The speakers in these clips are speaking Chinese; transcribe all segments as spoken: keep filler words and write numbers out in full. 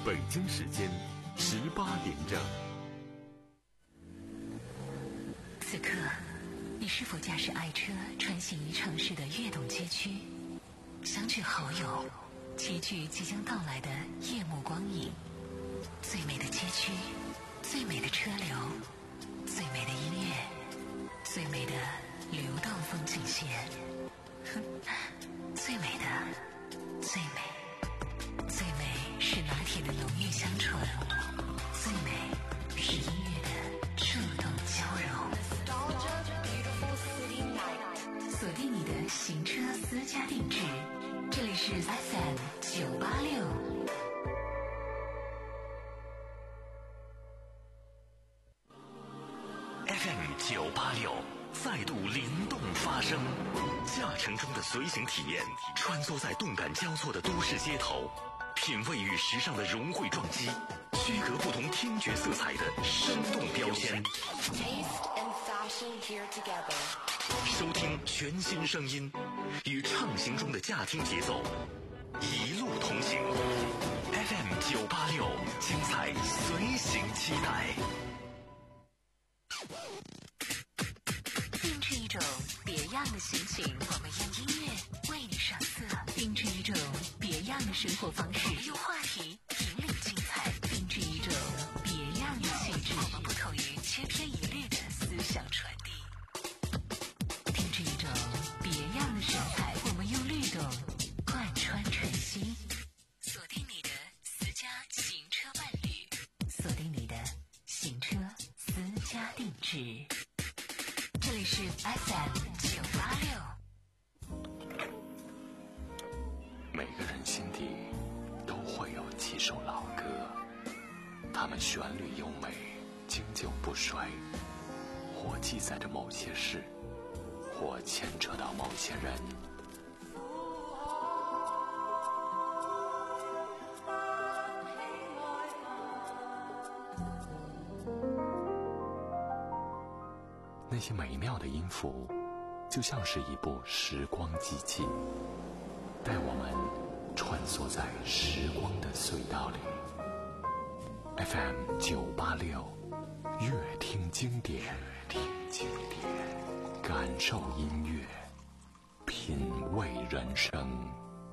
北京时间十八点整。 此刻，你是否驾驶爱车穿行于城市的跃动街区，相聚好友，齐聚即将到来的夜幕光影？最美的街区，最美的车流，最美的音乐，最美的流动风景线。哼，最美的，最美，最美是拿铁的浓郁香醇，最美是音乐的触动交融。锁定你的行车私家定制，这里是 F M 九八六。 F M 九八六再度灵动发声，驾乘中的随行体验，穿梭在动感交错的都市街头，品味与时尚的融汇撞击，区隔不同听觉色彩的生动标签。收听全新声音，与畅行中的驾听节奏一路同行。F M 九八六，精彩随行期待。 定制一种别样的心情，我们用音乐为你上色；定制一种别样的生活方式，用话题引领精彩；定制一种别样的气质，我们不同于千篇一律的思想传递；定制一种别样的神采，我们用律动贯穿晨曦。锁定你的私家行车伴侣，锁定你的行车私家定制。这里是 F M 九八六。 每个人心底都会有几首老歌，它们旋律优美，经久不衰，或记载着某些事，或牵扯到某些人。那些美妙的音符，就像是一部时光机器，带我们穿梭在时光的隧道里。F M 九八六，乐听经典，乐听经典，感受音乐，品味人生。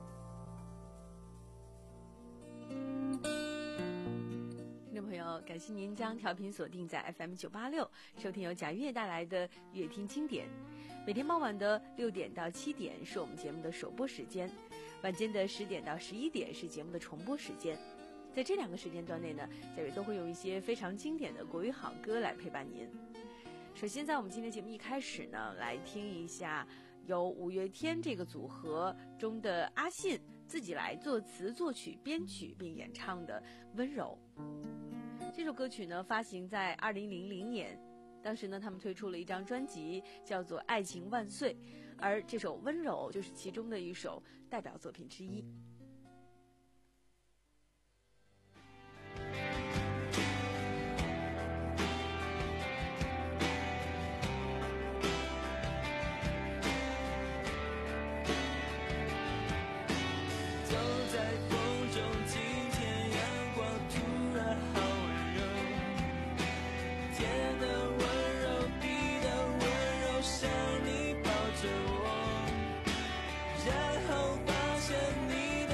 听众朋友，感谢您将调频锁定在 F M 九八六，收听由贾月带来的乐听经典。每天傍晚的六点到七点是我们节目的首播时间，晚间的十点到十一点是节目的重播时间。在这两个时间段内呢，贾月都会用一些非常经典的国语好歌来陪伴您。首先在我们今天节目一开始呢，来听一下由五月天这个组合中的阿信自己来作词作曲编曲并演唱的《温柔》。这首歌曲呢发行在二零零零年，当时呢他们推出了一张专辑叫做《爱情万岁》，而这首《温柔》就是其中的一首代表作品之一。 想你抱着我，然后发现你的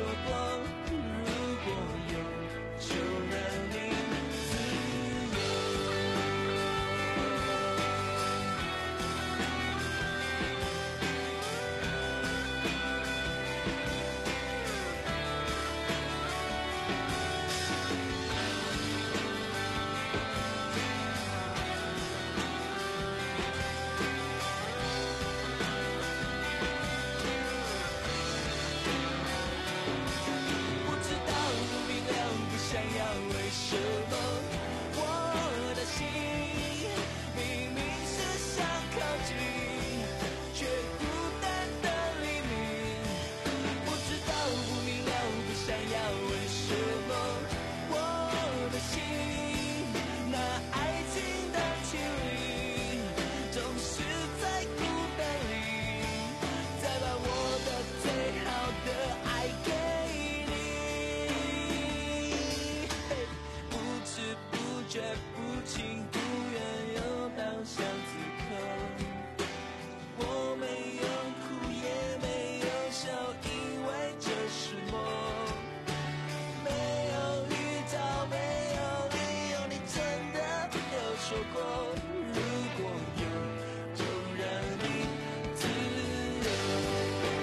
说过，如果有，就让你自由。想要为什么我的心明明是想靠近，却孤单的黎明。不知道不明了不想要为什么我的心那爱情的距离总是在孤单里，再把我的最好的爱给觉不情不愿又到像此刻，我没有哭也没有笑，因为这是梦。没有预兆，没有理由，你真的没有说过，如果有，就让你自由。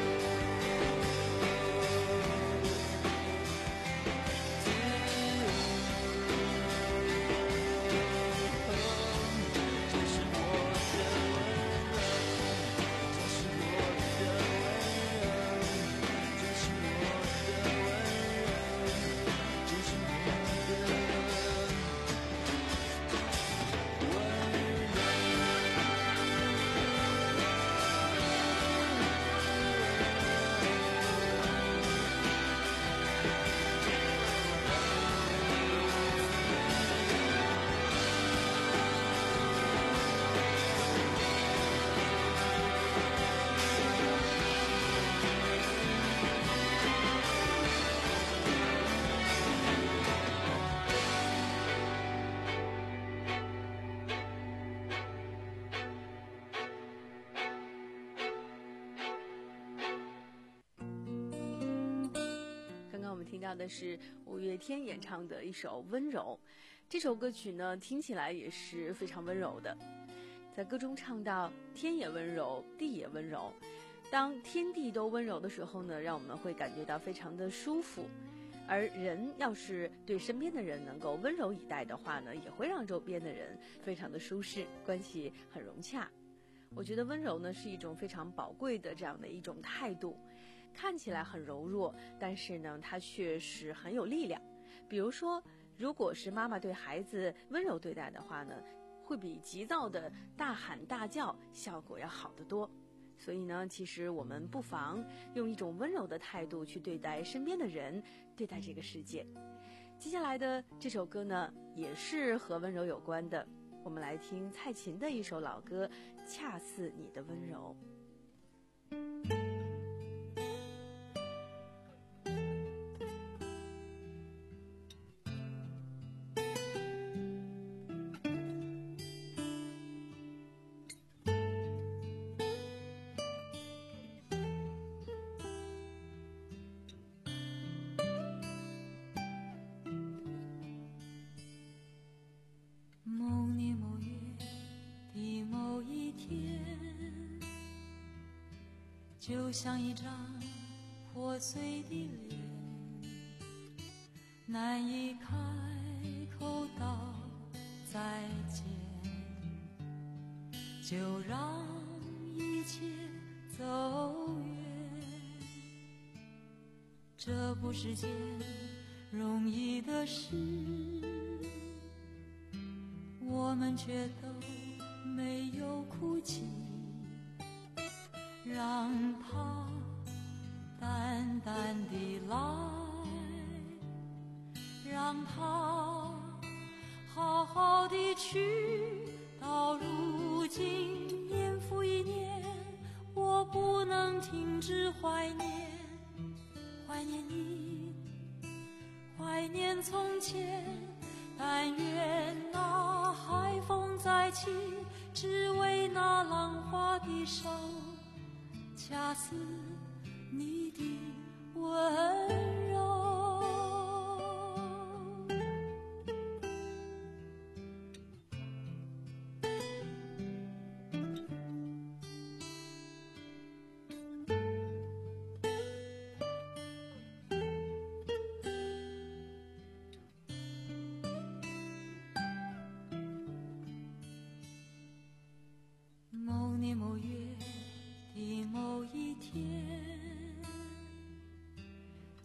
听到的是五月天演唱的一首《温柔》，这首歌曲呢听起来也是非常温柔的，在歌中唱到天也温柔，地也温柔，当天地都温柔的时候呢，让我们会感觉到非常的舒服，而人要是对身边的人能够温柔以待的话呢，也会让周边的人非常的舒适，关系很融洽。我觉得温柔呢是一种非常宝贵的这样的一种态度，看起来很柔弱，但是呢它确实很有力量。比如说，如果是妈妈对孩子温柔对待的话呢，会比急躁的大喊大叫效果要好得多。所以呢，其实我们不妨用一种温柔的态度去对待身边的人，对待这个世界。接下来的这首歌呢也是和温柔有关的，我们来听蔡琴的一首老歌《恰似你的温柔》。 就像一张破碎的脸，难以开口道再见，就让一切走远。这不是件容易的事，我们却都没有哭泣，让它淡淡地来，让它好好地去。到如今年复一年，我不能停止怀念，怀念你，怀念从前。但愿那海风再起，只为那浪花的手，恰似你的温柔。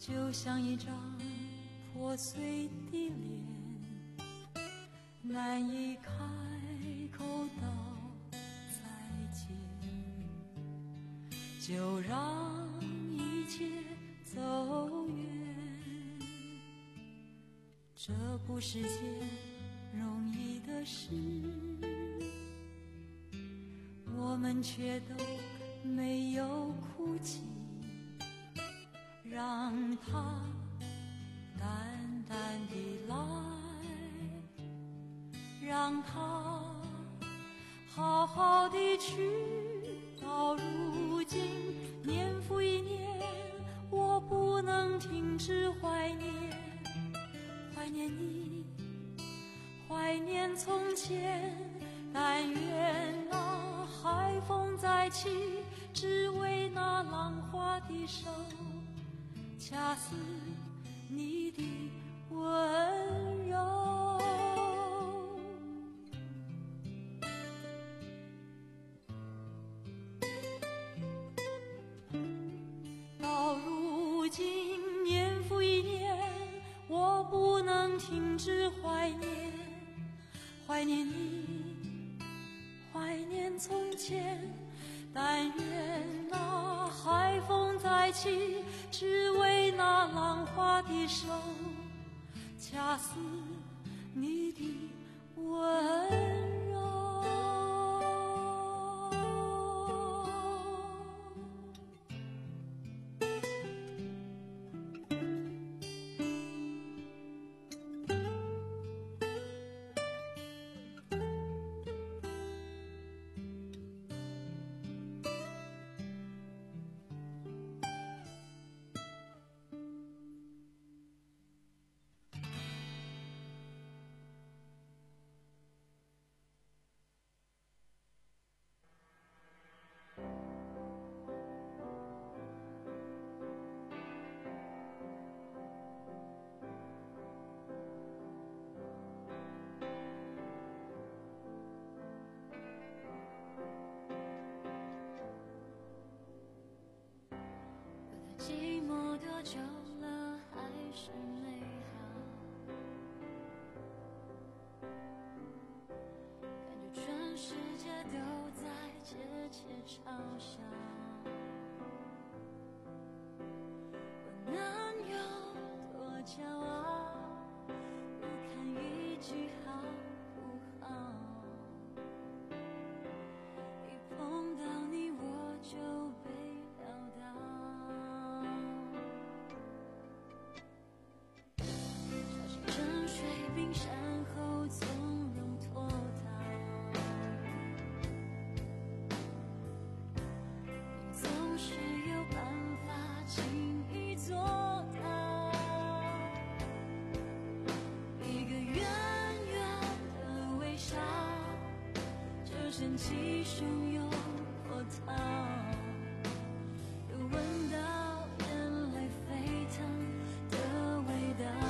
就像一张破碎的脸，难以开口道再见，就让一切走远。这不是件容易的事，我们却都没有哭泣，让它淡淡地来，让它好好地去。到如今年复一年，我不能停止怀念，怀念你，怀念从前。但愿那海风再起，只为那浪花的手，恰似你的温柔。到如今年复一年，我不能停止怀念，怀念你，怀念从前。但愿那海风再起，只为那浪花的手，恰似你的温柔。寂寞多久了，还是美好，感觉全世界都在窃窃嘲笑，我能有多骄傲，不看一句好不好，一碰到你我就被撂倒，冰山后从容脱逃，你总是有办法轻易做到，一个圆圆的微笑，就掀起汹涌波涛，又闻到眼泪沸腾的味道。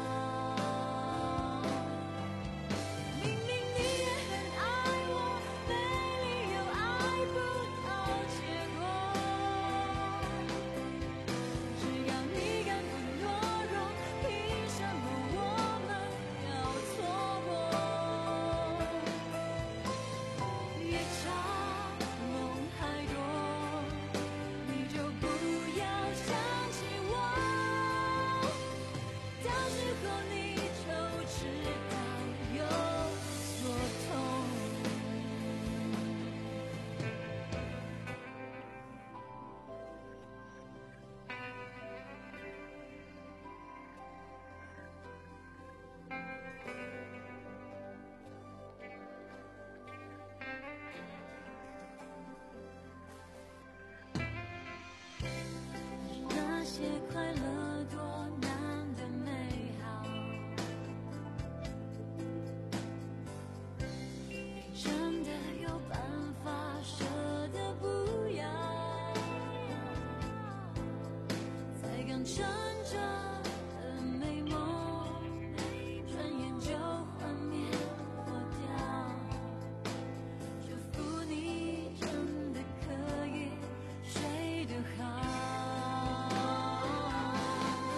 那些快乐多难的美好，你真的有办法舍得不要，才刚撑着的美梦，转眼就幻灭破掉，祝福你真的可以睡得好。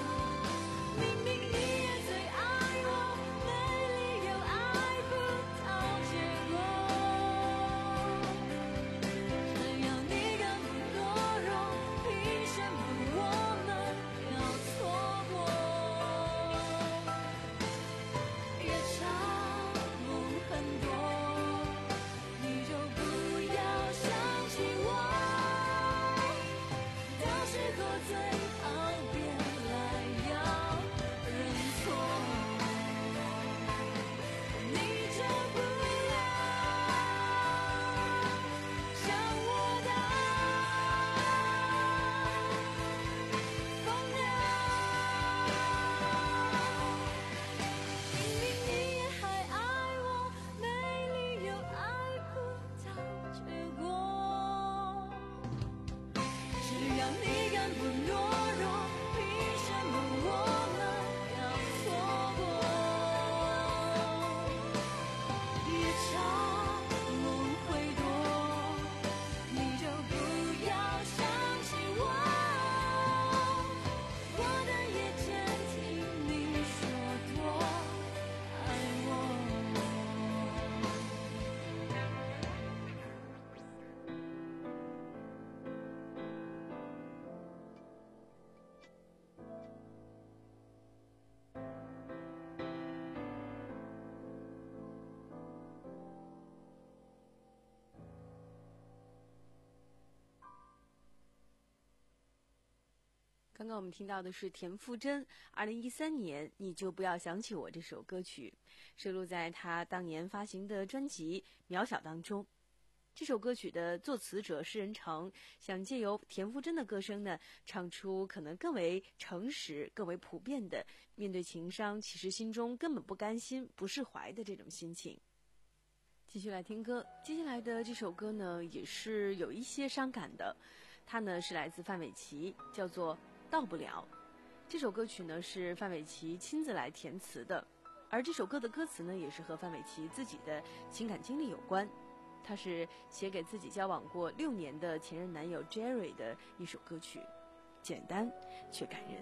刚刚我们听到的是田馥甄二零一三年你就不要想起我这首歌曲，收录在他当年发行的专辑《渺小》当中。这首歌曲的作词者施仁成想借由田馥甄的歌声呢，唱出可能更为诚实更为普遍的面对情伤其实心中根本不甘心不释怀的这种心情。继续来听歌，接下来的这首歌呢也是有一些伤感的，它呢是来自范玮琪，叫做到不了。这首歌曲呢是范玮琪亲自来填词的，而这首歌的歌词呢也是和范玮琪自己的情感经历有关。他是写给自己交往过六年的前任男友 Jerry 的一首歌曲，简单却感人。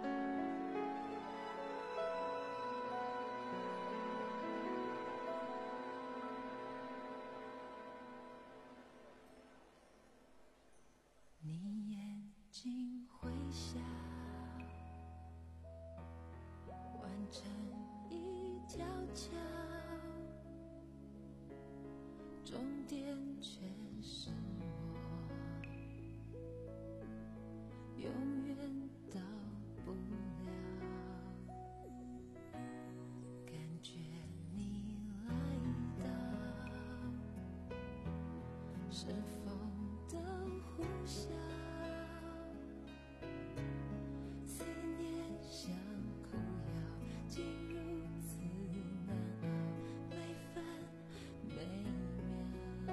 你眼睛会笑，完成一条桥，终点却是我，永远到不了。感觉你来到，是风的呼啸，思念像苦药，竟如此难熬，每分每秒。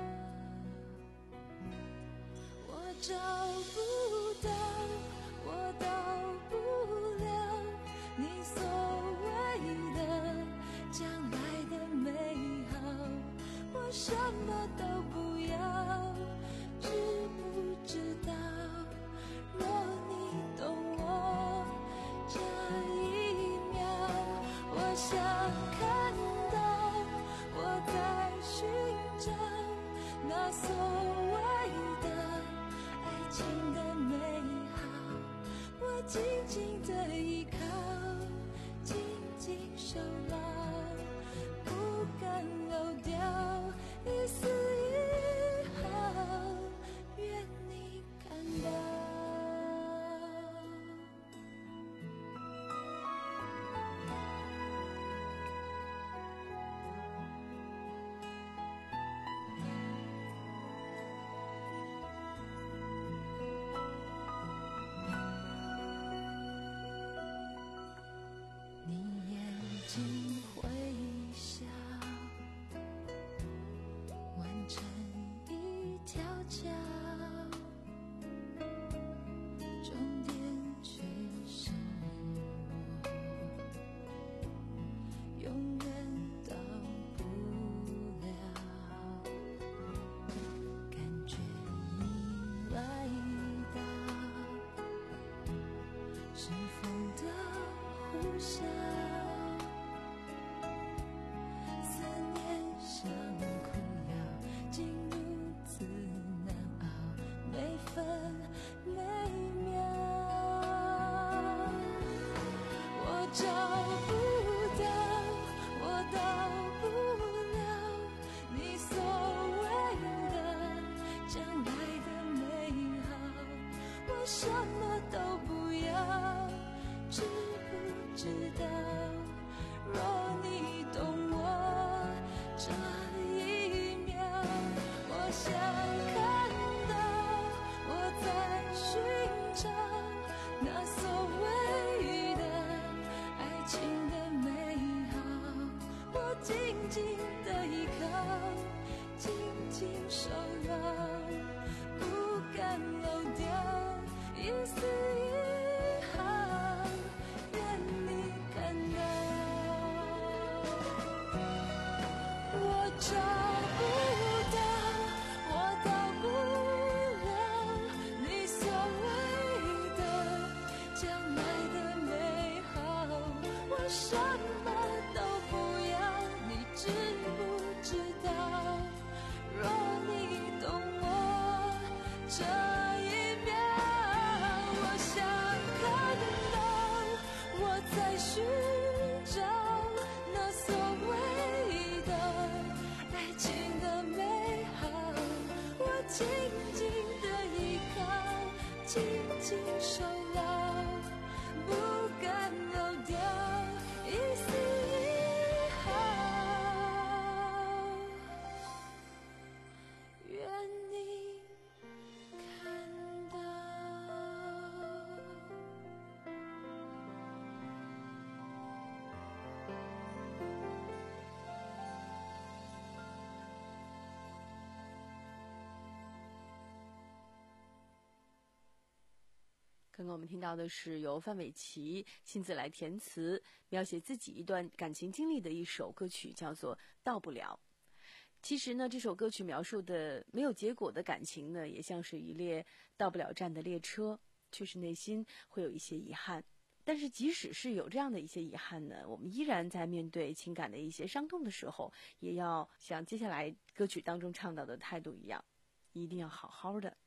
我找不到，我到不了你所谓的将来的美好，我什么都不要。知不知道，若你懂我这一秒，我想看到我在寻找那所谓的爱情的美好，我紧紧的依靠，紧紧守牢，不敢漏掉一丝一毫，愿你看到。你眼睛会笑，完成一条桥，终点却是我，永远到不了。感觉你来到，是风的呼啸，思念像苦药，竟如此难熬，每分每秒。我找不到，我到不了你所谓的将来的美好，我什么都不要。知不知道，若你懂我这一秒，我想看到我在寻找那所谓的爱情的美好，我紧紧的依靠，紧紧守牢，不敢漏掉一丝一毫，愿你看到。我找不到，我到不了你所谓的将来的美好，我什么都不要。你知不知道，若你懂我这一秒，我想看到我在寻找那所谓的爱情的美好，我紧紧的依靠，紧紧守牢， 刚刚我们听到的是由范玮琪亲自来填词，描写自己一段感情经历的一首歌曲，叫做《到不了》。其实呢，这首歌曲描述的没有结果的感情呢，也像是一列到不了站的列车，确实内心会有一些遗憾。但是即使是有这样的一些遗憾呢，我们依然在面对情感的一些伤痛的时候，也要像接下来歌曲当中唱到的态度一样，一定要好好的。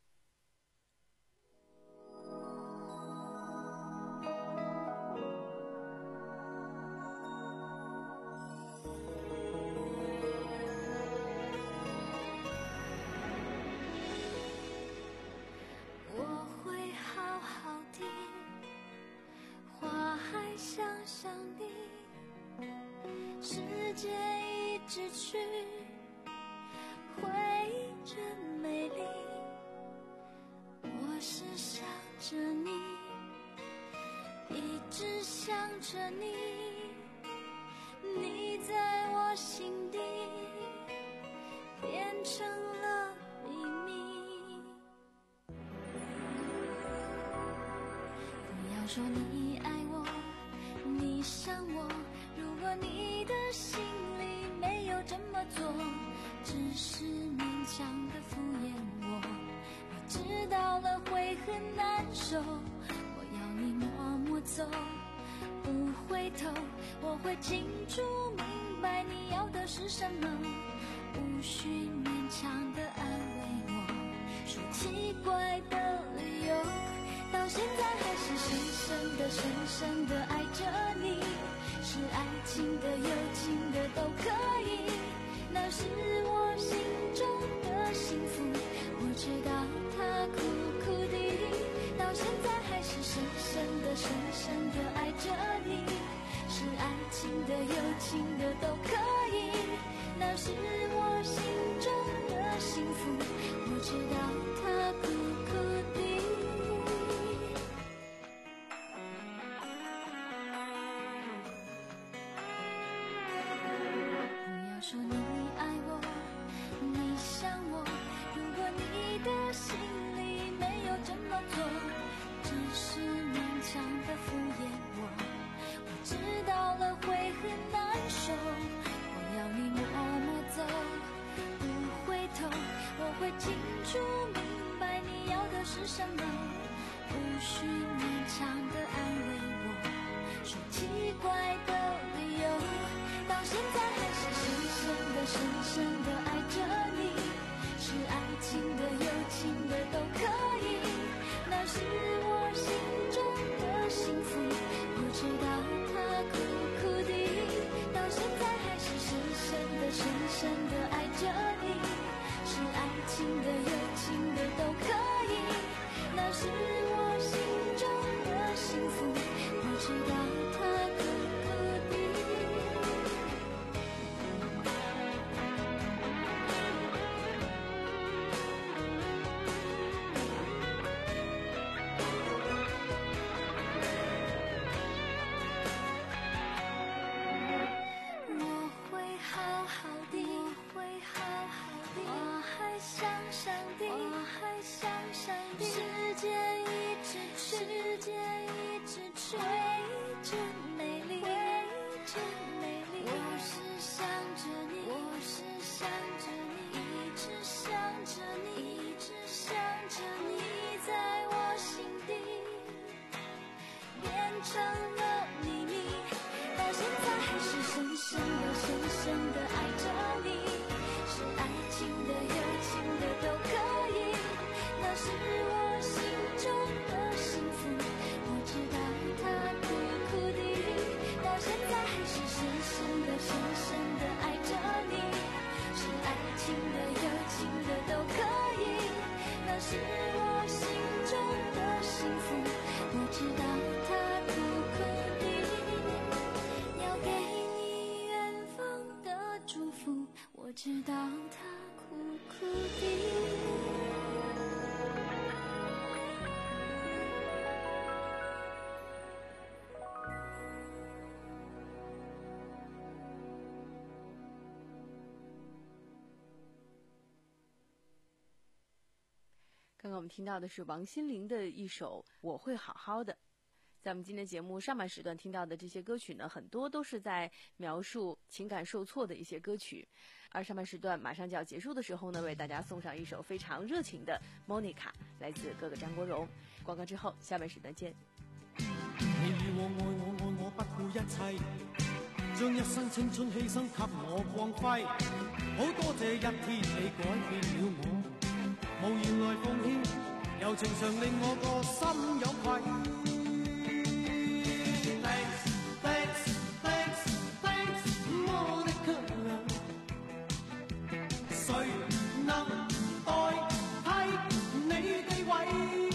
说你爱我，你想我，如果你的心里没有这么做，只是勉强的敷衍我，你知道了会很难受。我要你默默走，不回头，我会清楚明白你要的是什么，无需勉强的安慰我，说奇怪的理由，到现在还是深深的深深的爱着你，是爱情的有情的都可以，那是我心中的幸福，我知道它苦苦的，到现在还是深深的深深的爱着你，是爱情的有情的都可以，那是我心中的幸福，我知道它苦苦的。说你爱我，你想我，如果你的心里没有这么做，只是勉强的敷衍我，我知道了会很难受，我要你默默走，不回头，我会清楚明白你要的是什么，不需勉强的安慰我，说奇怪的理由，到现在还是深深的爱着你，是爱情的有情的都可以，那是我心中的幸福，我知道它苦苦的，到现在还是深深的深深的爱着你，是爱情的有情的都可以，那是我心中的幸福，我知道它苦苦的。知道它苦苦的。 刚刚刚我们听到的是王心凌的一首《我会好好的》。在我们今天节目上半时段听到的这些歌曲呢，很多都是在描述情感受挫的一些歌曲。而上半时段马上就要结束的时候呢，为大家送上一首非常热情的 Monica， 来自哥哥张国荣。广告之后，下半时段见。 你與我愛我愛我不顧一切，將一生青春犧牲給我光輝。好多謝一天你改變了我，無言來奉獻，柔情常令我個心有愧。Thanks, thanks, thanks, thanks, Monica。誰能代替你地位？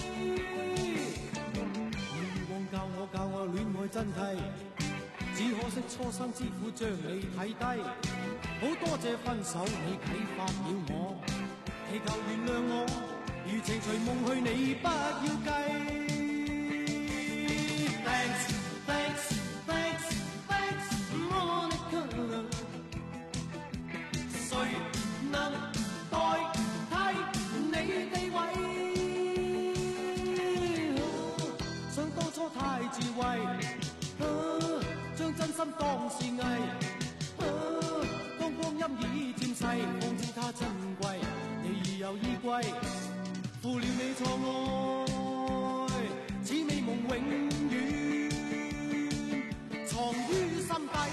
以往教我教我戀愛真諦，只可惜初生之虎將你睇低。好多謝分手你啟發了我，祈求原諒我，如情隨夢去你不要計。Thanks, thanks, thanks, thanks, Monica。誰能代替你地位？想當初太智慧，啊，將真心當是藝，啊，當光陰已漸逝，方知它珍貴，你已有依歸，負了你錯愛，此美夢永遠藏於心底。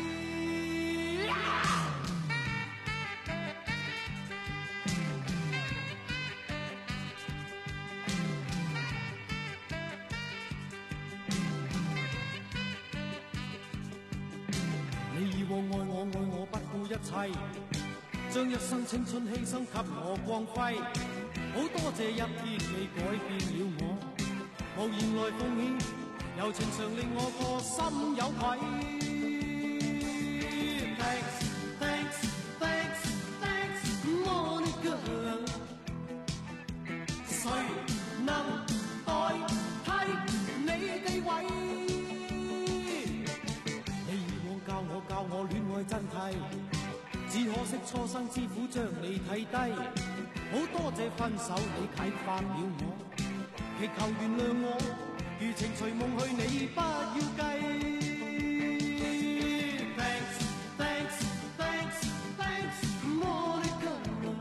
你以往愛我愛我不顧一切，將一生青春犧牲給我光輝。好多謝一天你改變了我，無言來奉獻，柔情常令我個心有愧。Thanks, thanks, thanks, thanks, Monica。誰能代替你地位？你以往教我教我戀愛真諦，只可惜初生之虎將你睇低。好多謝分手你啟發了我，祈求原諒我，如情隨夢去你不要計。Thanks, thanks, thanks, thanks, Monica。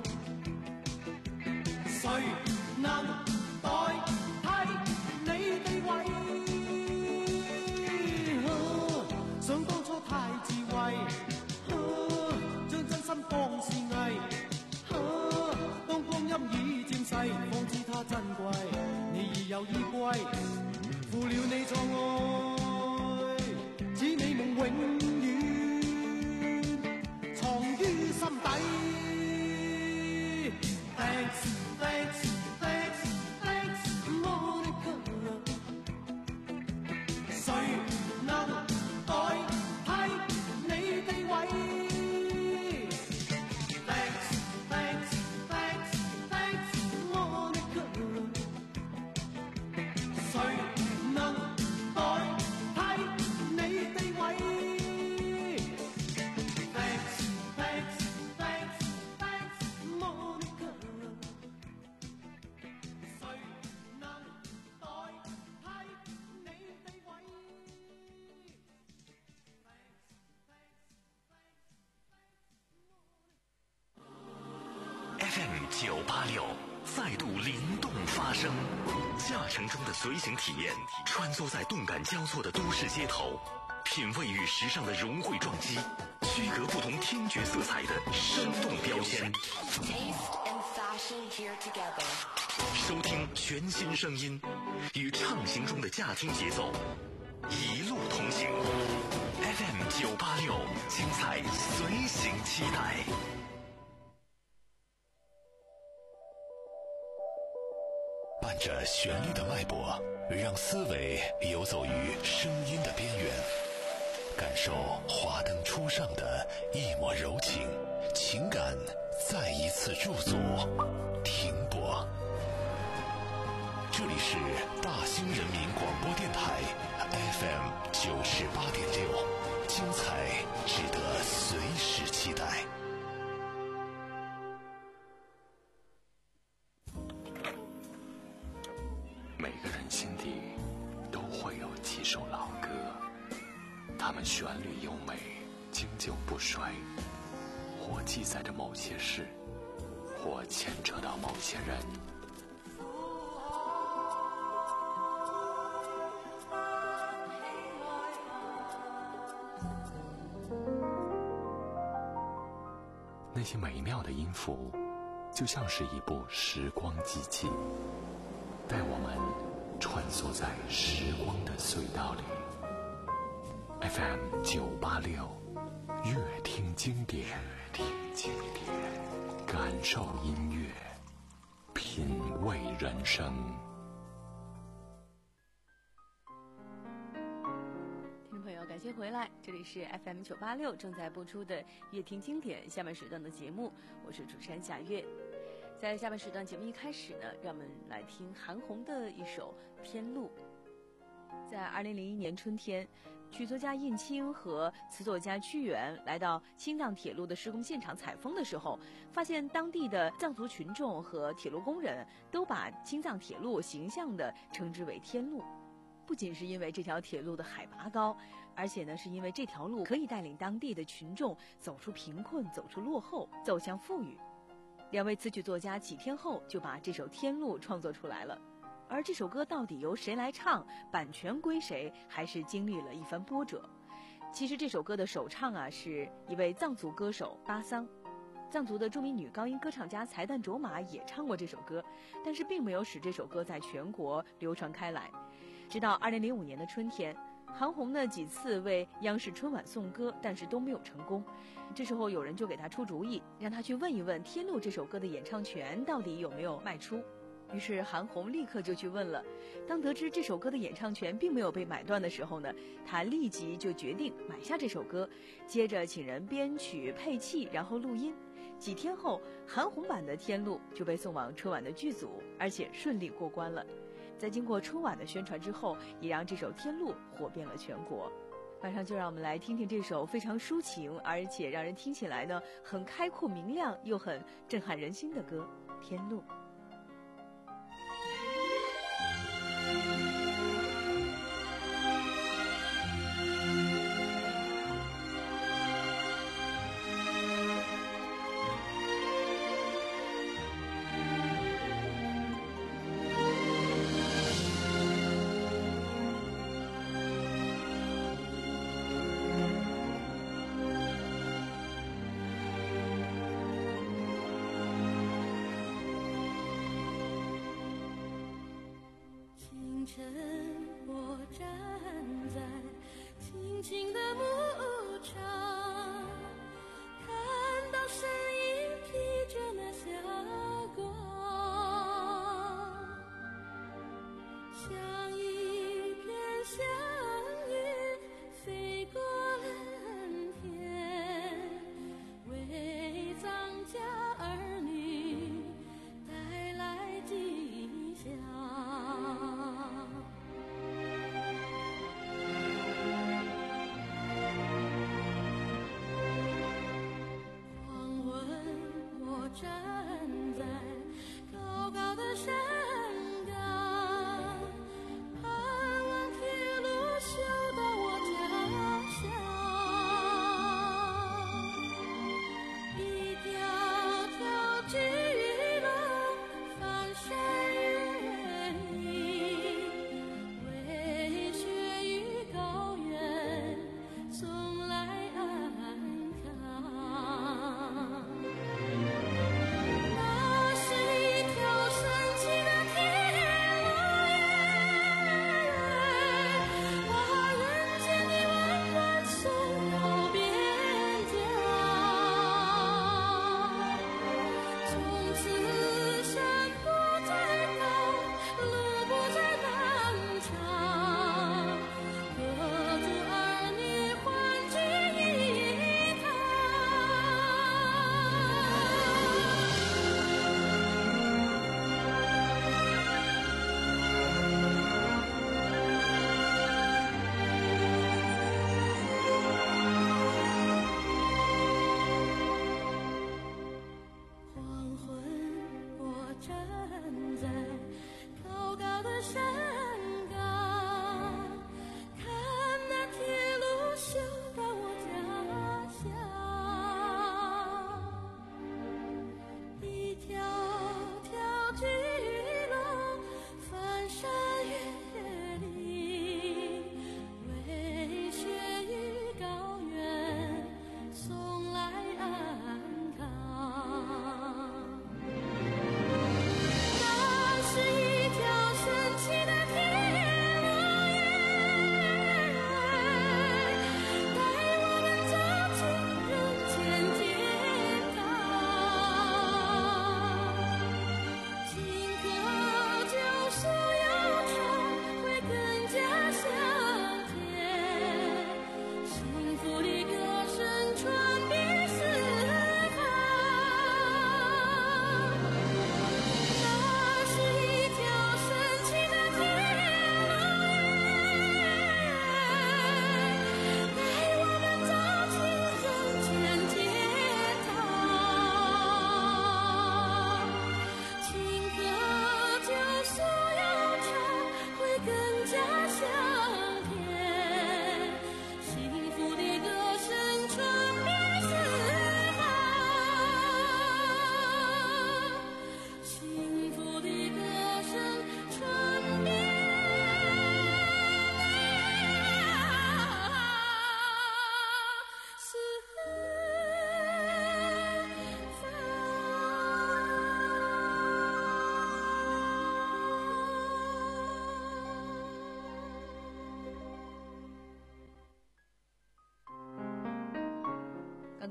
誰能代替你地位？啊，想當初太智慧，啊，將真心當是藝，啊，當光陰已漸逝，方知它珍貴，你已有依歸，負了你錯愛，此美夢永遠藏於心底。Thanks, thanks, thanks, thanks, Monica。誰能代替你地位？Thanks, thanks, thanks, thanks, Monica。誰能代替你地位？Thanks, thanks, thanks, thanks, Monica。誰能代替你地位 ？F M 九八六再度灵动发声，驾乘中的随行体验，穿梭在动感交错的都市街头，品味与时尚的融汇撞击，区隔不同听觉色彩的生动标签。收听全新声音，与畅行中的驾听节奏，一路同行。F M 九八六，精彩随行期待。伴着旋律的脉搏，让思维游走于声音的边缘，感受华灯初上的一抹柔情，情感再一次驻足停泊。这里是大兴人民广播电台 F M 九十八点六，精彩值得随时期待。 它们旋律优美，经久不衰，或记载着某些事，或牵扯到某些人。那些美妙的音符，就像是一部时光机器，带我们穿梭在时光的隧道里。F M 九八六，乐听经典，乐听经典，感受音乐，品味人生。 感谢回来，这里是 F M 九八六正在播出的乐听经典下半时段的节目，我是主持人夏月。在下半时段节目一开始呢，让我们来听韩红的一首《天路》。在二零零一年春天，曲作家印青和词作家屈原来到青藏铁路的施工现场采风的时候，发现当地的藏族群众和铁路工人都把青藏铁路形象地称之为天路。不仅是因为这条铁路的海拔高，而且呢，是因为这条路可以带领当地的群众走出贫困，走出落后，走向富裕。两位词曲作家几天后就把这首《天路》创作出来了。而这首歌到底由谁来唱，版权归谁，还是经历了一番波折。其实这首歌的首唱啊，是一位藏族歌手巴桑。藏族的著名女高音歌唱家才旦卓玛也唱过这首歌，但是并没有使这首歌在全国流传开来。直到二零零五年的春天，韩红呢几次为央视春晚送歌，但是都没有成功。这时候有人就给她出主意，让她去问一问《天路》这首歌的演唱权到底有没有卖出。于是韩红立刻就去问了。当得知这首歌的演唱权并没有被买断的时候呢，她立即就决定买下这首歌，接着请人编曲配器，然后录音。几天后，韩红版的《天路》就被送往春晚的剧组，而且顺利过关了。在经过春晚的宣传之后，也让这首《天路》火遍了全国。马上就让我们来听听这首非常抒情，而且让人听起来呢很开阔明亮又很震撼人心的歌《天路》。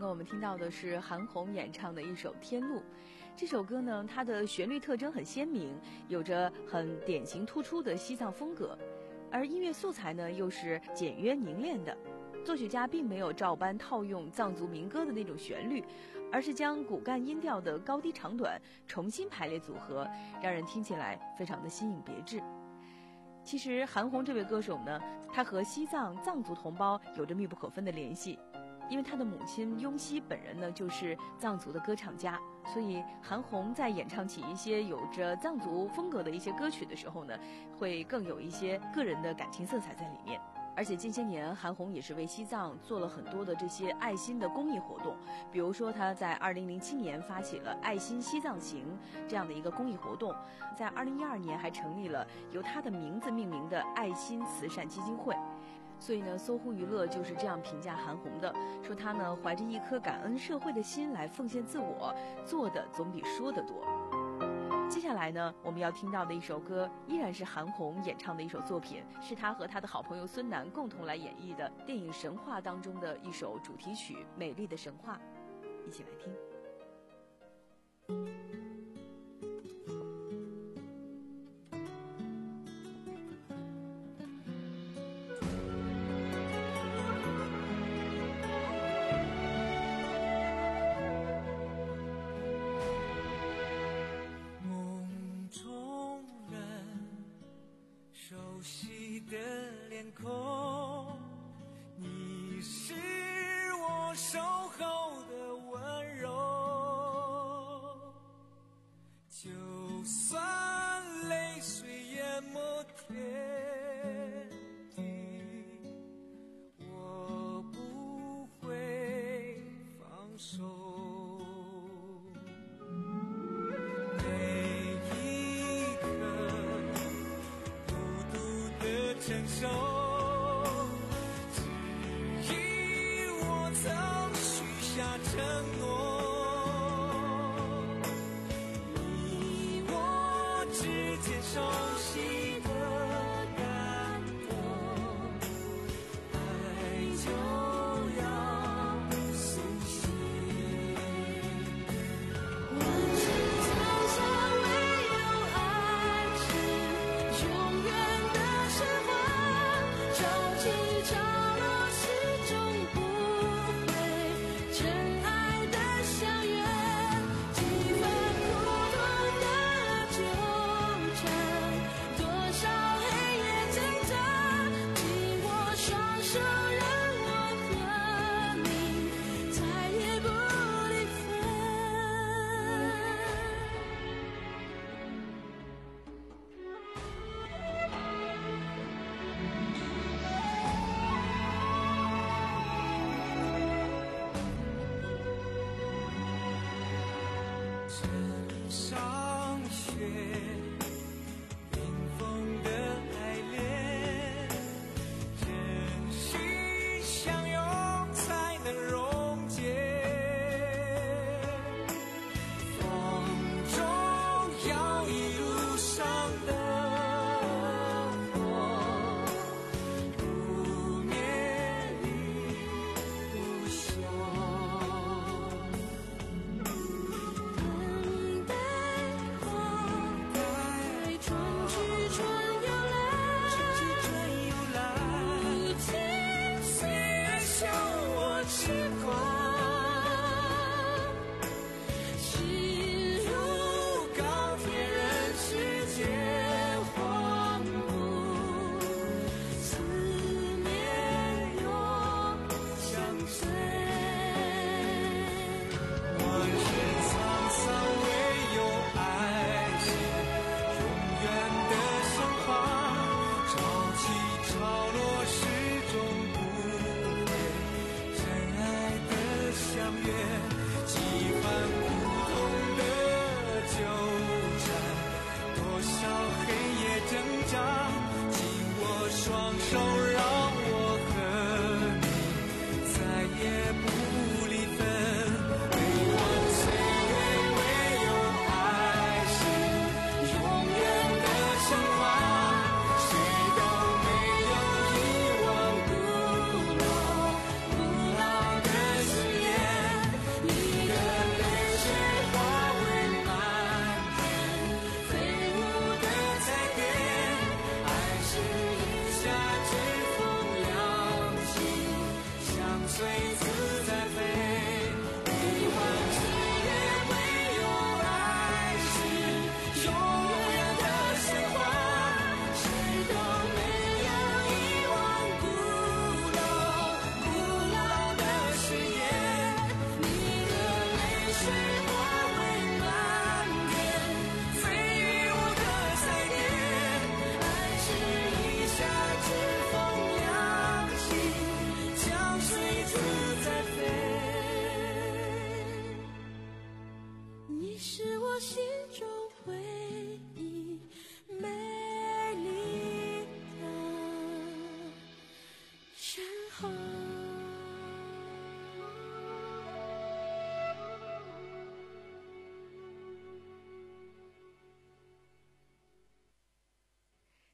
刚我们听到的是韩红演唱的一首《天路》。这首歌呢，它的旋律特征很鲜明，有着很典型突出的西藏风格，而音乐素材呢又是简约凝练的。作曲家并没有照搬套用藏族民歌的那种旋律，而是将骨干音调的高低长短重新排列组合，让人听起来非常的新颖别致。其实韩红这位歌手呢，她和西藏藏族同胞有着密不可分的联系，因为她的母亲雍熙本人呢就是藏族的歌唱家，所以韩红在演唱起一些有着藏族风格的一些歌曲的时候呢，会更有一些个人的感情色彩在里面。而且近些年韩红也是为西藏做了很多的这些爱心的公益活动，比如说她在二零零七年发起了爱心西藏行这样的一个公益活动，在二零一二年还成立了由她的名字命名的爱心慈善基金会。所以呢，搜狐娱乐就是这样评价韩红的，说她呢怀着一颗感恩社会的心来奉献自我，做的总比说的多。接下来呢，我们要听到的一首歌依然是韩红演唱的一首作品，是她和她的好朋友孙楠共同来演绎的电影《神话》当中的一首主题曲《美丽的神话》，一起来听。 你是我守候的温柔，就算泪水淹没天地，我不会放手。每一刻孤独的承受，承诺，你我之间熟悉的感动，爱就要苏醒。 万千草下唯有爱是永远的神话，潮起潮落始终不会真。手任我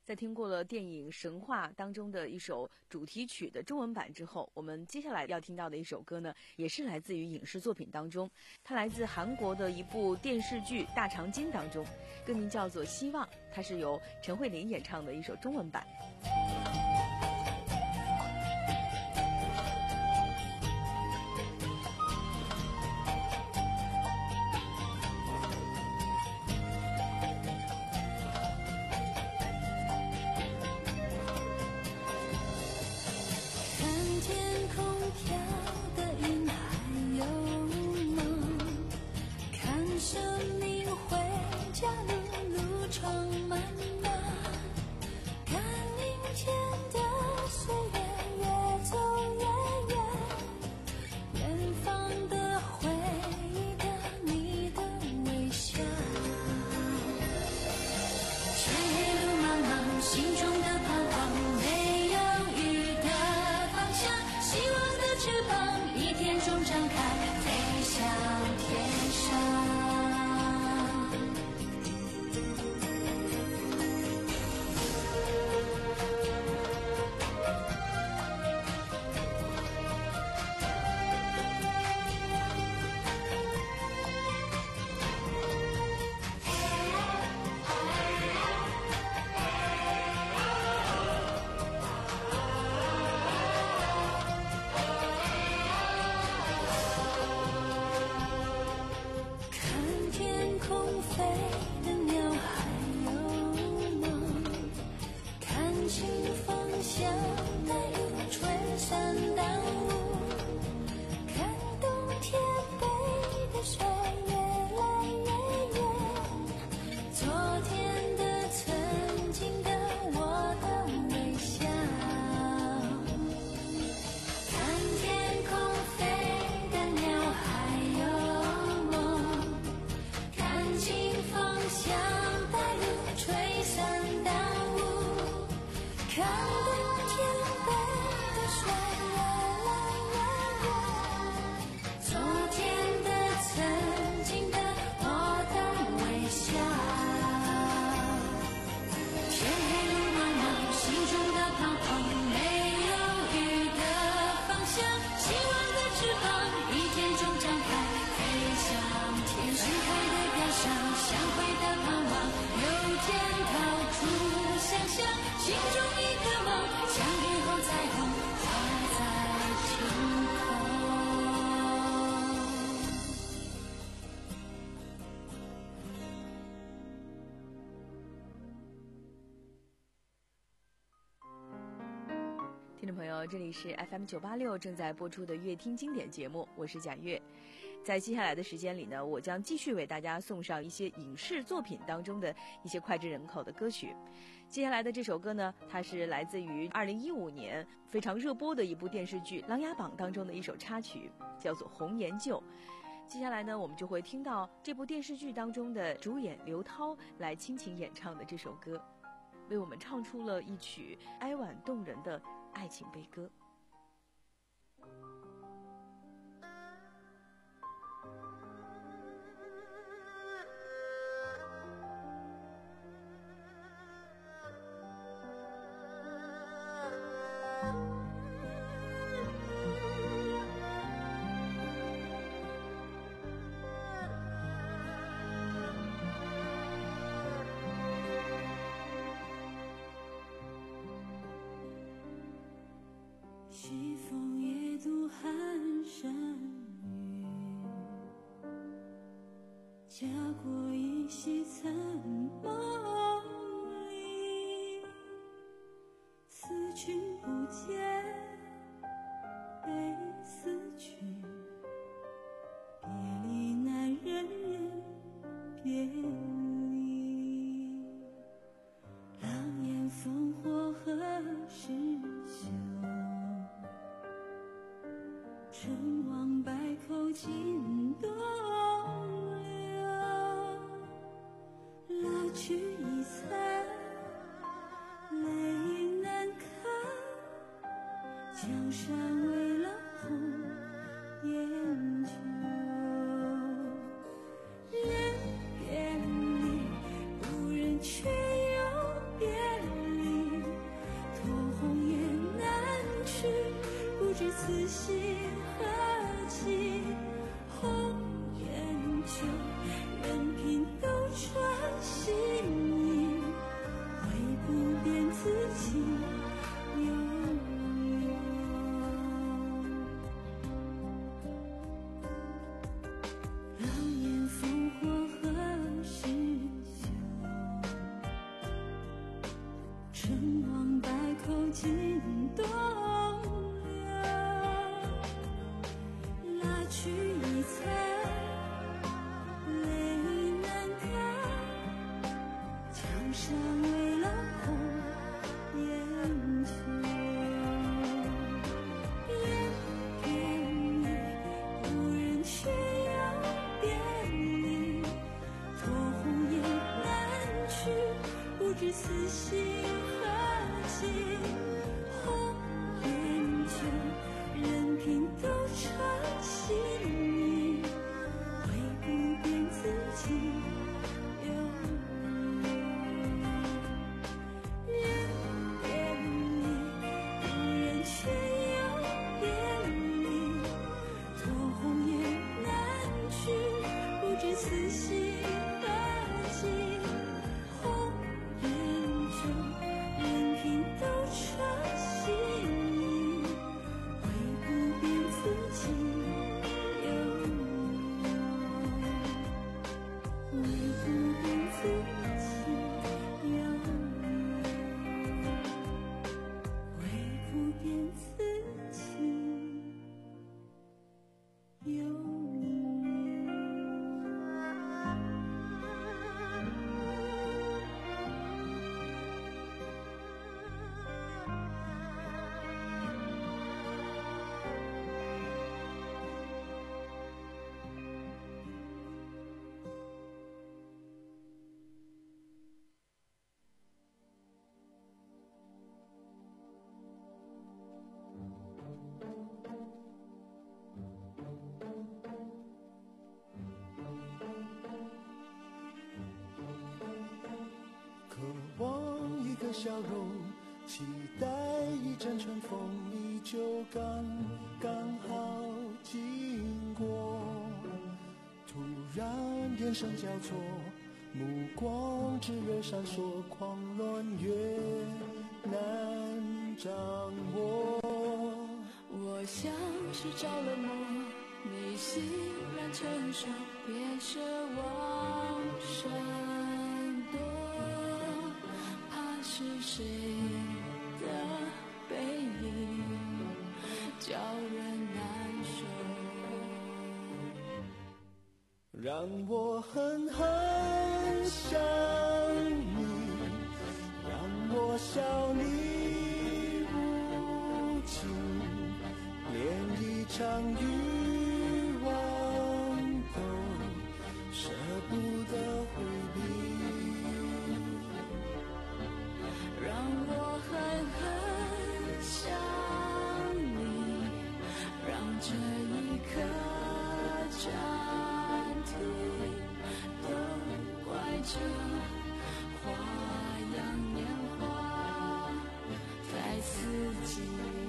在听过了电影《神话》当中的一首主题曲的中文版之后，我们接下来要听到的一首歌呢，也是来自于影视作品当中，它来自韩国的一部电视剧《大长今》当中，歌名叫做《希望》，它是由陈慧琳演唱的一首中文版。听众朋友，这里是 F M 九八六正在播出的乐听经典节目，我是贾月。在接下来的时间里呢，我将继续为大家送上一些影视作品当中的一些脍炙人口的歌曲。接下来的这首歌呢，它是来自于二零一五年非常热播的一部电视剧《琅琊榜》当中的一首插曲，叫做《红颜旧》。接下来呢，我们就会听到这部电视剧当中的主演刘涛来倾情演唱的这首歌，为我们唱出了一曲哀婉动人的爱情悲歌。 西风夜渡寒山雨，家国依稀残梦里，思君不见悲思君，别离难忍人别离，狼烟烽火何时休，成王败寇尽东流，老去已残，泪难看，江山为了红颜旧，人别离，不忍却又别离， 知此心何寄。红颜旧，任凭斗转星移，唯不变自己悠悠。狼烟烽火何时休？春往百口尽东流。拉去一彩，泪难干，江山未老红颜旧。人别离，故人却又别离，托鸿雁南去，不知此心何寄。红颜旧，任凭斗转星移，唯不变自己悠悠。人别离，故人却又别离，托鸿雁南去，不知此心何寄。红颜旧，任凭斗转星移，唯不变自己悠悠，唯不变自己悠悠，唯不变自己悠悠。 渴望一个笑容，期待一阵春风，你就刚刚好经过。突然眼神交错，目光炽热闪烁，狂乱越难掌握。 我像是着了魔，你欣然承受，别奢望闪躲，怕是谁的背影叫人难受。 让我狠狠想你，让我笑你无情，连一场欲望都舍不得回避。 让我狠狠想你，让这一刻暂停，都怪这花样年华太刺激。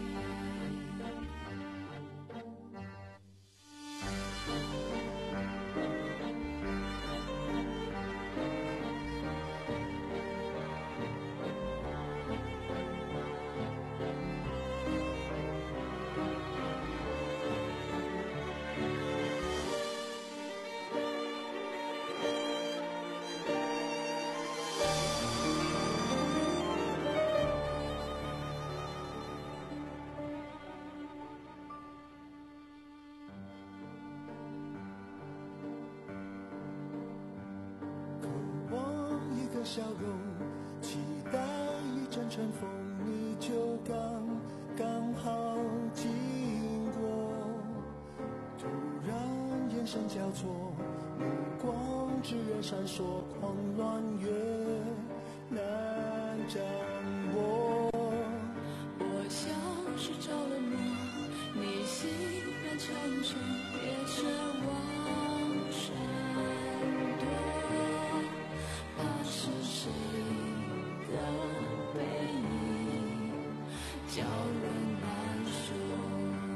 笑容，期待一阵春风，你就刚刚好经过。突然眼神交错，目光炽热闪烁，狂乱越难掌握。 我像是着了魔，你欣然承受，别奢望闪躲，怕是谁的背影叫人难受。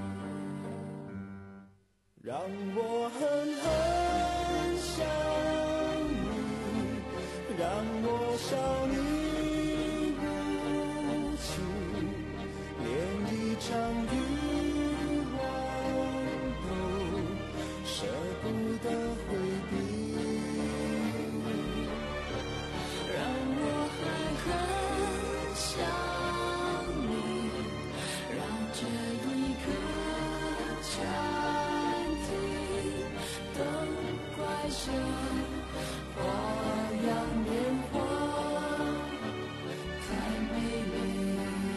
让我狠狠想你，让我少你无情，连一场欲望都舍不得回避。 让我狠狠想你，让这一刻暂停，都怪这花样年华太美丽。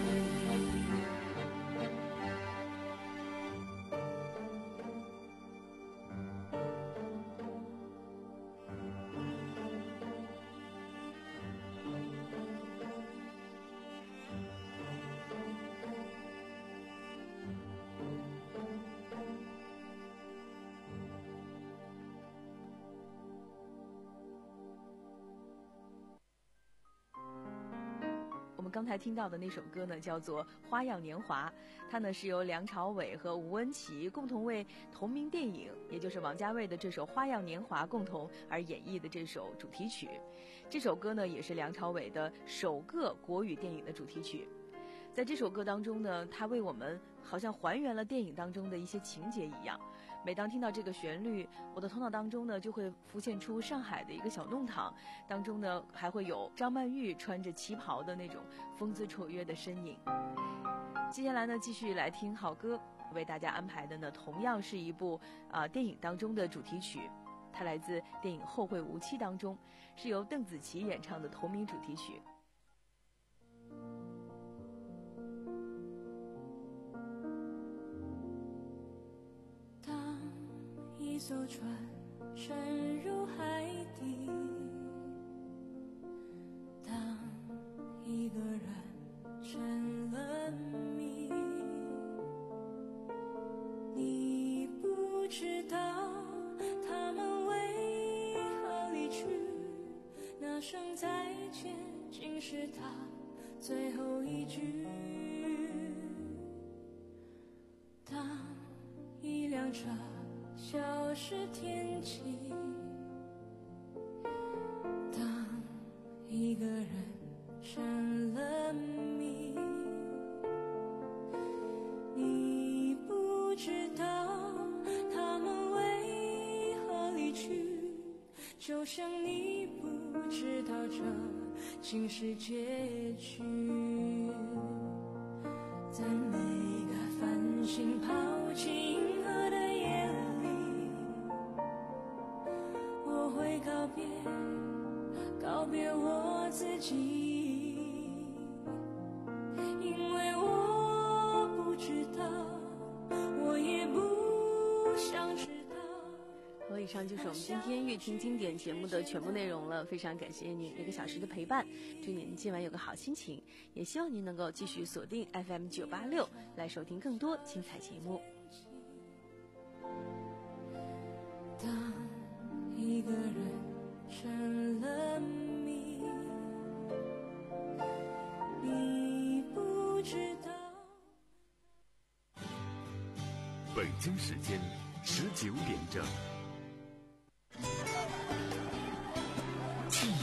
我们刚才听到的那首歌呢，叫做《花样年华》，它呢是由梁朝伟和吴恩琪共同为同名电影，也就是王家卫的这首《花样年华》共同而演绎的这首主题曲。这首歌呢，也是梁朝伟的首个国语电影的主题曲。在这首歌当中呢，他为我们好像还原了电影当中的一些情节一样。每当听到这个旋律，我的头脑当中呢就会浮现出上海的一个小弄堂，当中呢还会有张曼玉穿着旗袍的那种风姿绰约的身影。接下来呢，继续来听好歌，为大家安排的呢同样是一部啊、呃、电影当中的主题曲，它来自电影《后会无期》当中，是由邓紫棋演唱的同名主题曲。 一艘船沉入海底，当一个人成了谜，你不知道他们为何离去，那声再见竟是他最后一句。当一辆车消失天际，当一个人成了谜，你不知道他们为何离去，就像你不知道这竟是结局。在每个繁星抛弃银河的夜里，我会告别告别我自己，因为我不知道，我也不想知道。 好，以上就是我们今天乐听经典节目的全部内容了，非常感谢您一个小时的陪伴，祝您今晚有个好心情，也希望您能够继续锁定 F M 九八六来收听更多精彩节目。 当一个人成了谜，你不知道。 北京时间十九点整。